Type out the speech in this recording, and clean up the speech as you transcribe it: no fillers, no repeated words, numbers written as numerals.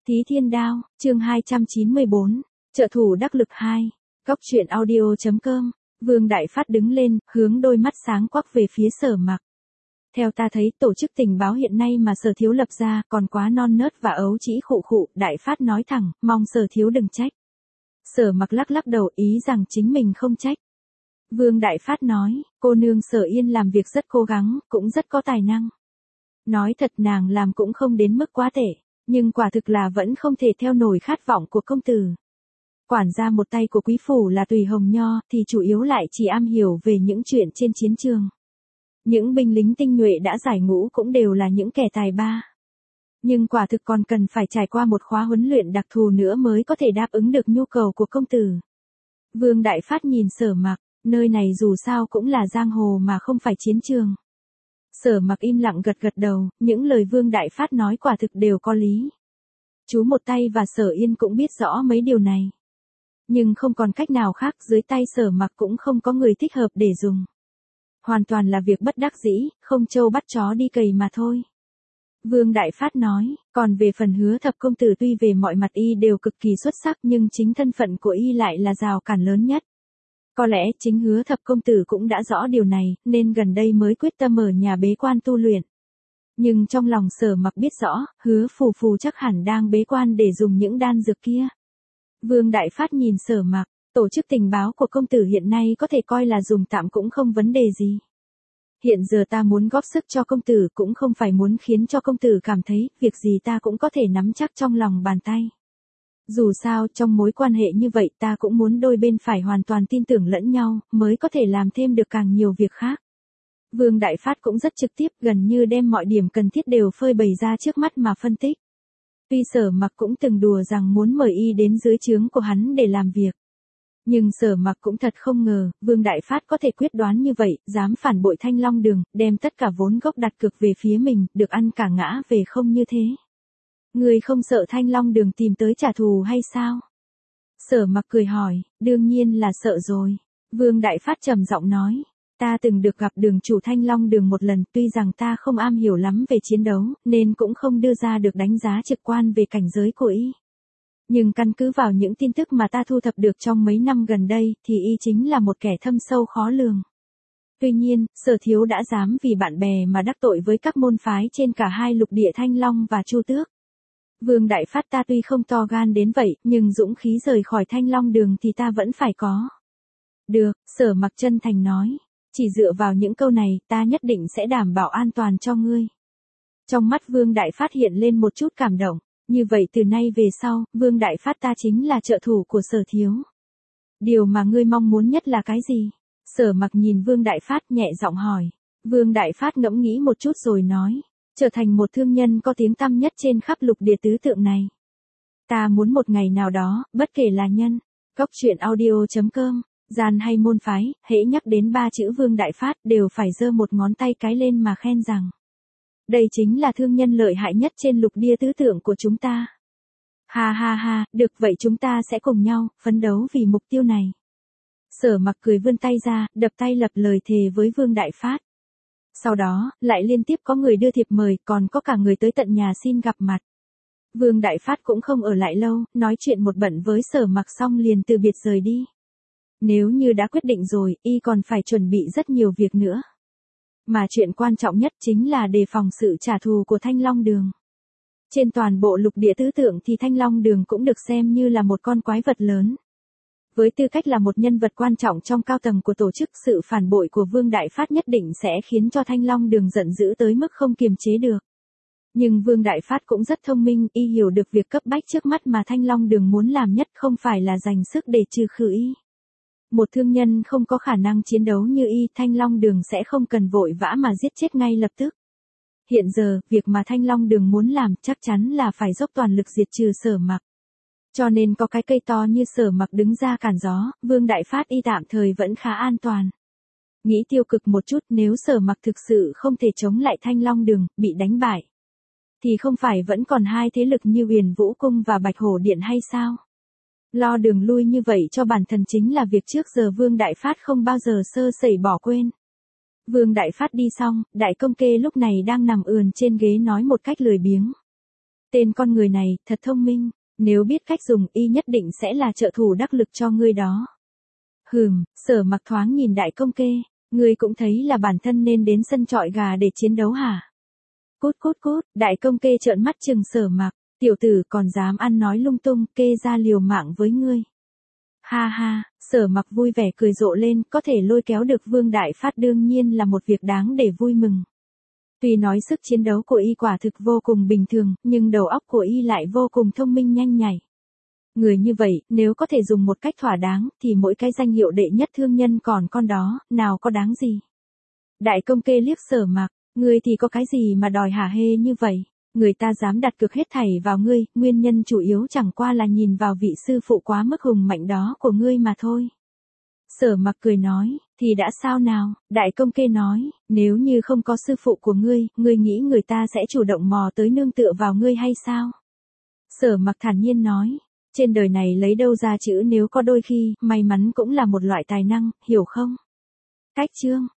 Thí Thiên Đao, chương 294, trợ thủ đắc lực 2, góc truyện audio.com, Vương Đại Phát đứng lên, hướng đôi mắt sáng quắc về phía Sở Mặc. Theo ta thấy tổ chức tình báo hiện nay mà Sở Thiếu lập ra còn quá non nớt và ấu trĩ khụ khụ, Đại Phát nói thẳng, mong Sở Thiếu đừng trách. Sở Mặc lắc lắc đầu ý rằng chính mình không trách. Vương Đại Phát nói, cô nương Sở Yên làm việc rất cố gắng, cũng rất có tài năng. Nói thật nàng làm cũng không đến mức quá tệ. Nhưng quả thực là vẫn không thể theo nổi khát vọng của công tử. Quản gia một tay của quý phủ là Tùy Hồng Nho thì chủ yếu lại chỉ am hiểu về những chuyện trên chiến trường. Những binh lính tinh nhuệ đã giải ngũ cũng đều là những kẻ tài ba. Nhưng quả thực còn cần phải trải qua một khóa huấn luyện đặc thù nữa mới có thể đáp ứng được nhu cầu của công tử. Vương Đại Phát nhìn Sở Mặc, nơi này dù sao cũng là giang hồ mà không phải chiến trường. Sở Mặc im lặng gật gật đầu, những lời Vương Đại Phát nói quả thực đều có lý. Chú một tay và Sở Yên cũng biết rõ mấy điều này. Nhưng không còn cách nào khác, dưới tay Sở Mặc cũng không có người thích hợp để dùng. Hoàn toàn là việc bất đắc dĩ, không trâu bắt chó đi cày mà thôi. Vương Đại Phát nói, còn về phần Hứa Thập công tử tuy về mọi mặt y đều cực kỳ xuất sắc nhưng chính thân phận của y lại là rào cản lớn nhất. Có lẽ chính Hứa Thập công tử cũng đã rõ điều này, nên gần đây mới quyết tâm ở nhà bế quan tu luyện. Nhưng trong lòng Sở Mặc biết rõ, Hứa Phù Phù chắc hẳn đang bế quan để dùng những đan dược kia. Vương Đại Phát nhìn Sở Mặc, tổ chức tình báo của công tử hiện nay có thể coi là dùng tạm cũng không vấn đề gì. Hiện giờ ta muốn góp sức cho công tử cũng không phải muốn khiến cho công tử cảm thấy việc gì ta cũng có thể nắm chắc trong lòng bàn tay. Dù sao trong mối quan hệ như vậy ta cũng muốn đôi bên phải hoàn toàn tin tưởng lẫn nhau, mới có thể làm thêm được càng nhiều việc khác. Vương Đại Phát cũng rất trực tiếp, gần như đem mọi điểm cần thiết đều phơi bày ra trước mắt mà phân tích. Tuy Sở Mặc cũng từng đùa rằng muốn mời y đến dưới trướng của hắn để làm việc. Nhưng Sở Mặc cũng thật không ngờ, Vương Đại Phát có thể quyết đoán như vậy, dám phản bội Thanh Long Đường, đem tất cả vốn gốc đặt cược về phía mình, được ăn cả ngã về không như thế. Người không sợ Thanh Long Đường tìm tới trả thù hay sao? Sở Mặc cười hỏi, đương nhiên là sợ rồi. Vương Đại Phát trầm giọng nói, ta từng được gặp đường chủ Thanh Long Đường một lần, tuy rằng ta không am hiểu lắm về chiến đấu, nên cũng không đưa ra được đánh giá trực quan về cảnh giới của y. Nhưng căn cứ vào những tin tức mà ta thu thập được trong mấy năm gần đây, thì y chính là một kẻ thâm sâu khó lường. Tuy nhiên, Sở Thiếu đã dám vì bạn bè mà đắc tội với các môn phái trên cả hai lục địa Thanh Long và Chu Tước. Vương Đại Phát ta tuy không to gan đến vậy, nhưng dũng khí rời khỏi Thanh Long Đường thì ta vẫn phải có. Được, Sở Mặc chân thành nói, chỉ dựa vào những câu này, ta nhất định sẽ đảm bảo an toàn cho ngươi. Trong mắt Vương Đại Phát hiện lên một chút cảm động, như vậy từ nay về sau, Vương Đại Phát ta chính là trợ thủ của Sở Thiếu. Điều mà ngươi mong muốn nhất là cái gì? Sở Mặc nhìn Vương Đại Phát nhẹ giọng hỏi. Vương Đại Phát ngẫm nghĩ một chút rồi nói, trở thành một thương nhân có tiếng tăm nhất trên khắp lục địa tứ tượng này. Ta muốn một ngày nào đó, bất kể là nhân, góc truyện audio.com, gian hay môn phái, hễ nhắc đến ba chữ Vương Đại Phát đều phải giơ một ngón tay cái lên mà khen rằng. Đây chính là thương nhân lợi hại nhất trên lục địa tứ tượng của chúng ta. Ha ha ha, được vậy chúng ta sẽ cùng nhau, phấn đấu vì mục tiêu này. Sở Mặc cười vươn tay ra, đập tay lập lời thề với Vương Đại Phát. Sau đó, lại liên tiếp có người đưa thiệp mời, còn có cả người tới tận nhà xin gặp mặt. Vương Đại Phát cũng không ở lại lâu, nói chuyện một bận với Sở Mặc xong liền từ biệt rời đi. Nếu như đã quyết định rồi, y còn phải chuẩn bị rất nhiều việc nữa. Mà chuyện quan trọng nhất chính là đề phòng sự trả thù của Thanh Long Đường. Trên toàn bộ lục địa tứ tượng thì Thanh Long Đường cũng được xem như là một con quái vật lớn. Với tư cách là một nhân vật quan trọng trong cao tầng của tổ chức, sự phản bội của Vương Đại Phát nhất định sẽ khiến cho Thanh Long Đường giận dữ tới mức không kiềm chế được. Nhưng Vương Đại Phát cũng rất thông minh, y hiểu được việc cấp bách trước mắt mà Thanh Long Đường muốn làm nhất không phải là dành sức để trừ khử y. Một thương nhân không có khả năng chiến đấu như y, Thanh Long Đường sẽ không cần vội vã mà giết chết ngay lập tức. Hiện giờ, việc mà Thanh Long Đường muốn làm chắc chắn là phải dốc toàn lực diệt trừ Sở Mặc. Cho nên có cái cây to như Sở Mặc đứng ra cản gió, Vương Đại Phát y tạm thời vẫn khá an toàn. Nghĩ tiêu cực một chút, nếu Sở Mặc thực sự không thể chống lại Thanh Long Đường, bị đánh bại, thì không phải vẫn còn hai thế lực như Huyền Vũ Cung và Bạch Hổ Điện hay sao? Lo đường lui như vậy cho bản thân chính là việc trước giờ Vương Đại Phát không bao giờ sơ sẩy bỏ quên. Vương Đại Phát đi xong, Đại Công Kê lúc này đang nằm ườn trên ghế nói một cách lười biếng. Tên con người này, thật thông minh, nếu biết cách dùng y nhất định sẽ là trợ thủ đắc lực cho ngươi đó. Sở Mặc thoáng nhìn Đại Công Kê, ngươi cũng thấy là bản thân nên đến sân chọi gà để chiến đấu hả? Cút cút cút, Đại Công Kê trợn mắt chừng Sở Mặc, tiểu tử còn dám ăn nói lung tung, kê ra liều mạng với ngươi. Ha ha, Sở Mặc vui vẻ cười rộ lên, có thể lôi kéo được Vương Đại Phát đương nhiên là một việc đáng để vui mừng. Tuy nói sức chiến đấu của y quả thực vô cùng bình thường, nhưng đầu óc của y lại vô cùng thông minh nhanh nhạy. Người như vậy, nếu có thể dùng một cách thỏa đáng, thì mỗi cái danh hiệu đệ nhất thương nhân còn con đó, nào có đáng gì. Đại Công Kê liếc Sở Mặc, ngươi thì có cái gì mà đòi hả hê như vậy? Người ta dám đặt cược hết thảy vào ngươi, nguyên nhân chủ yếu chẳng qua là nhìn vào vị sư phụ quá mức hùng mạnh đó của ngươi mà thôi. Sở Mặc cười nói, thì đã sao nào? Đại Công Kê nói, nếu như không có sư phụ của ngươi nghĩ người ta sẽ chủ động mò tới nương tựa vào ngươi hay sao? Sở Mặc thản nhiên nói, trên đời này lấy đâu ra chữ nếu có, đôi khi may mắn cũng là một loại tài năng, hiểu không? Cách chương